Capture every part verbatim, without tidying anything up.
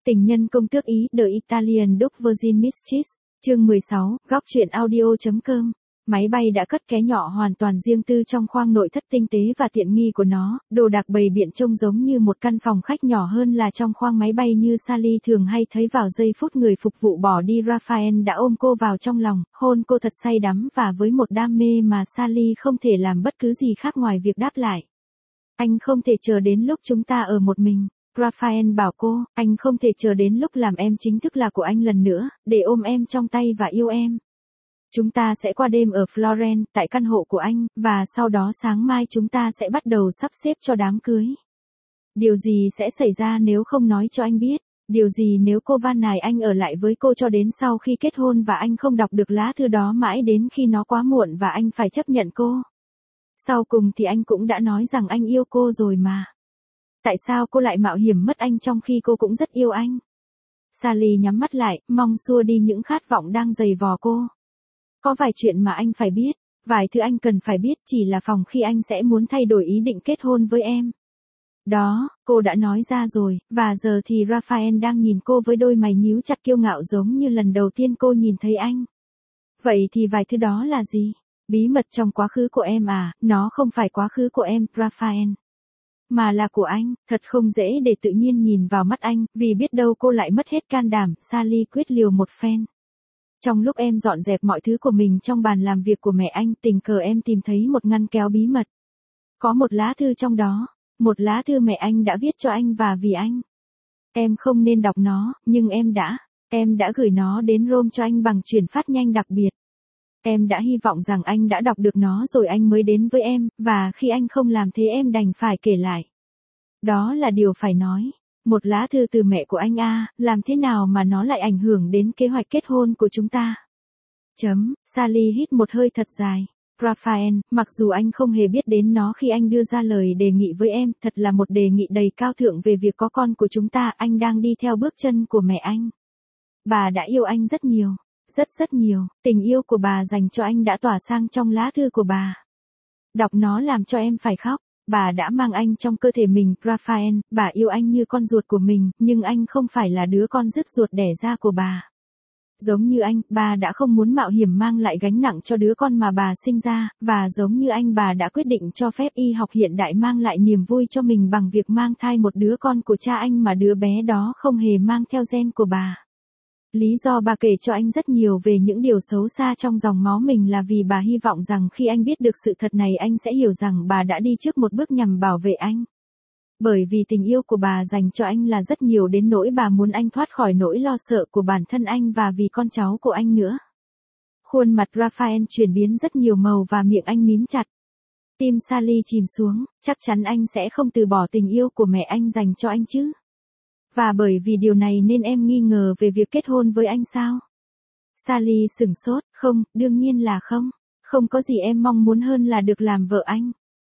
Tình nhân công tước Ý, The Italian Duke Virgin Mistress, chương mười sáu, góc truyện audio.com. Máy bay đã cất ké nhỏ hoàn toàn riêng tư trong khoang nội thất tinh tế và tiện nghi của nó, đồ đạc bày biện trông giống như một căn phòng khách nhỏ hơn là trong khoang máy bay như Sally thường hay thấy. Vào giây phút người phục vụ bỏ đi, Raphael đã ôm cô vào trong lòng, hôn cô thật say đắm và với một đam mê mà Sally không thể làm bất cứ gì khác ngoài việc đáp lại. Anh không thể chờ đến lúc chúng ta ở một mình. Raphael bảo cô, anh không thể chờ đến lúc làm em chính thức là của anh lần nữa, để ôm em trong tay và yêu em. Chúng ta sẽ qua đêm ở Florence, tại căn hộ của anh, và sau đó sáng mai chúng ta sẽ bắt đầu sắp xếp cho đám cưới. Điều gì sẽ xảy ra nếu không nói cho anh biết? Điều gì nếu cô van nài anh ở lại với cô cho đến sau khi kết hôn và anh không đọc được lá thư đó mãi đến khi nó quá muộn và anh phải chấp nhận cô? Sau cùng thì anh cũng đã nói rằng anh yêu cô rồi mà. Tại sao cô lại mạo hiểm mất anh trong khi cô cũng rất yêu anh? Sally nhắm mắt lại, mong xua đi những khát vọng đang giày vò cô. Có vài chuyện mà anh phải biết, vài thứ anh cần phải biết chỉ là phòng khi anh sẽ muốn thay đổi ý định kết hôn với em. Đó, cô đã nói ra rồi, và giờ thì Raphael đang nhìn cô với đôi mày nhíu chặt kiêu ngạo giống như lần đầu tiên cô nhìn thấy anh. Vậy thì vài thứ đó là gì? Bí mật trong quá khứ của em à, nó không phải quá khứ của em, Raphael. Mà là của anh. Thật không dễ để tự nhiên nhìn vào mắt anh, vì biết đâu cô lại mất hết can đảm. Sally quyết liều một phen. Trong lúc em dọn dẹp mọi thứ của mình trong bàn làm việc của mẹ anh, tình cờ em tìm thấy một ngăn kéo bí mật. Có một lá thư trong đó, một lá thư mẹ anh đã viết cho anh và vì anh. Em không nên đọc nó, nhưng em đã. Em đã gửi nó đến Rome cho anh bằng chuyển phát nhanh đặc biệt. Em đã hy vọng rằng anh đã đọc được nó rồi anh mới đến với em, và khi anh không làm thế em đành phải kể lại. Đó là điều phải nói. Một lá thư từ mẹ của anh à, làm thế nào mà nó lại ảnh hưởng đến kế hoạch kết hôn của chúng ta? Chấm, Sally hít một hơi thật dài. Raphael, mặc dù anh không hề biết đến nó khi anh đưa ra lời đề nghị với em, thật là một đề nghị đầy cao thượng về việc có con của chúng ta, anh đang đi theo bước chân của mẹ anh. Bà đã yêu anh rất nhiều. Rất rất nhiều, tình yêu của bà dành cho anh đã tỏa sang trong lá thư của bà. Đọc nó làm cho em phải khóc. Bà đã mang anh trong cơ thể mình, Raphael, bà yêu anh như con ruột của mình, nhưng anh không phải là đứa con dứt ruột đẻ ra của bà. Giống như anh, bà đã không muốn mạo hiểm mang lại gánh nặng cho đứa con mà bà sinh ra, và giống như anh bà đã quyết định cho phép y học hiện đại mang lại niềm vui cho mình bằng việc mang thai một đứa con của cha anh mà đứa bé đó không hề mang theo gen của bà. Lý do bà kể cho anh rất nhiều về những điều xấu xa trong dòng máu mình là vì bà hy vọng rằng khi anh biết được sự thật này anh sẽ hiểu rằng bà đã đi trước một bước nhằm bảo vệ anh. Bởi vì tình yêu của bà dành cho anh là rất nhiều đến nỗi bà muốn anh thoát khỏi nỗi lo sợ của bản thân anh và vì con cháu của anh nữa. Khuôn mặt Raphael chuyển biến rất nhiều màu và miệng anh mím chặt. Tim Sally chìm xuống, chắc chắn anh sẽ không từ bỏ tình yêu của mẹ anh dành cho anh chứ. Và bởi vì điều này nên em nghi ngờ về việc kết hôn với anh sao? Sally sửng sốt, không, đương nhiên là không. Không có gì em mong muốn hơn là được làm vợ anh.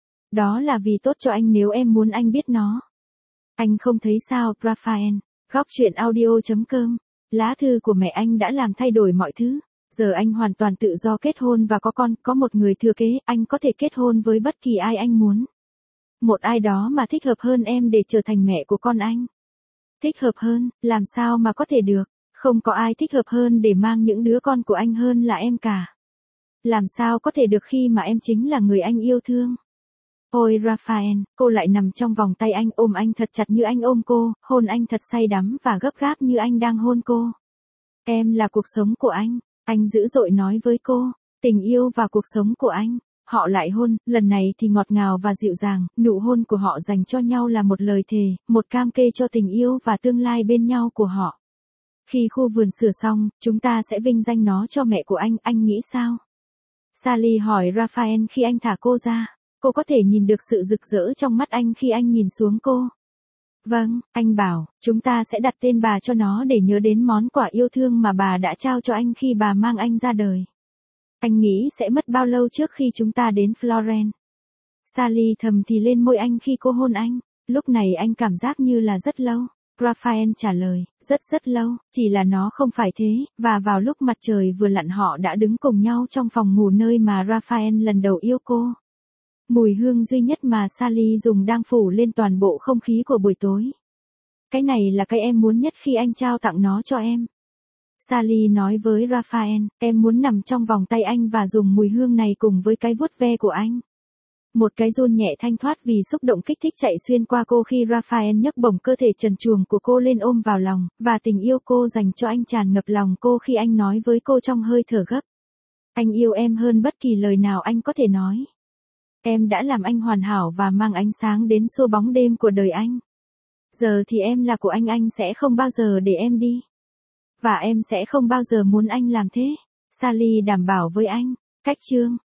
Đó là vì tốt cho anh nếu em muốn anh biết nó. Anh không thấy sao, Raphael? Góc truyện audio.com. Lá thư của mẹ anh đã làm thay đổi mọi thứ. Giờ anh hoàn toàn tự do kết hôn và có con, có một người thừa kế, anh có thể kết hôn với bất kỳ ai anh muốn. Một ai đó mà thích hợp hơn em để trở thành mẹ của con anh. Thích hợp hơn, làm sao mà có thể được, không có ai thích hợp hơn để mang những đứa con của anh hơn là em cả. Làm sao có thể được khi mà em chính là người anh yêu thương. Ôi Raphael, cô lại nằm trong vòng tay anh, ôm anh thật chặt như anh ôm cô, hôn anh thật say đắm và gấp gáp như anh đang hôn cô. Em là cuộc sống của anh, anh dữ dội nói với cô, tình yêu và cuộc sống của anh. Họ lại hôn, lần này thì ngọt ngào và dịu dàng, nụ hôn của họ dành cho nhau là một lời thề, một cam kê cho tình yêu và tương lai bên nhau của họ. Khi khu vườn sửa xong, chúng ta sẽ vinh danh nó cho mẹ của anh, anh nghĩ sao? Sally hỏi Raphael khi anh thả cô ra. Cô có thể nhìn được sự rực rỡ trong mắt anh khi anh nhìn xuống cô. Vâng, anh bảo, chúng ta sẽ đặt tên bà cho nó để nhớ đến món quà yêu thương mà bà đã trao cho anh khi bà mang anh ra đời. Anh nghĩ sẽ mất bao lâu trước khi chúng ta đến Florence? Sally thầm thì lên môi anh khi cô hôn anh. Lúc này anh cảm giác như là rất lâu. Raphael trả lời, rất rất lâu, chỉ là nó không phải thế, và vào lúc mặt trời vừa lặn họ đã đứng cùng nhau trong phòng ngủ nơi mà Raphael lần đầu yêu cô. Mùi hương duy nhất mà Sally dùng đang phủ lên toàn bộ không khí của buổi tối. Cái này là cái em muốn nhất khi anh trao tặng nó cho em. Sally nói với Raphael, em muốn nằm trong vòng tay anh và dùng mùi hương này cùng với cái vuốt ve của anh. Một cái run nhẹ thanh thoát vì xúc động kích thích chạy xuyên qua cô khi Raphael nhấc bổng cơ thể trần truồng của cô lên ôm vào lòng, và tình yêu cô dành cho anh tràn ngập lòng cô khi anh nói với cô trong hơi thở gấp. Anh yêu em hơn bất kỳ lời nào anh có thể nói. Em đã làm anh hoàn hảo và mang ánh sáng đến xua bóng đêm của đời anh. Giờ thì em là của anh, anh sẽ không bao giờ để em đi. Và em sẽ không bao giờ muốn anh làm thế. Sally đảm bảo với anh. Cách chương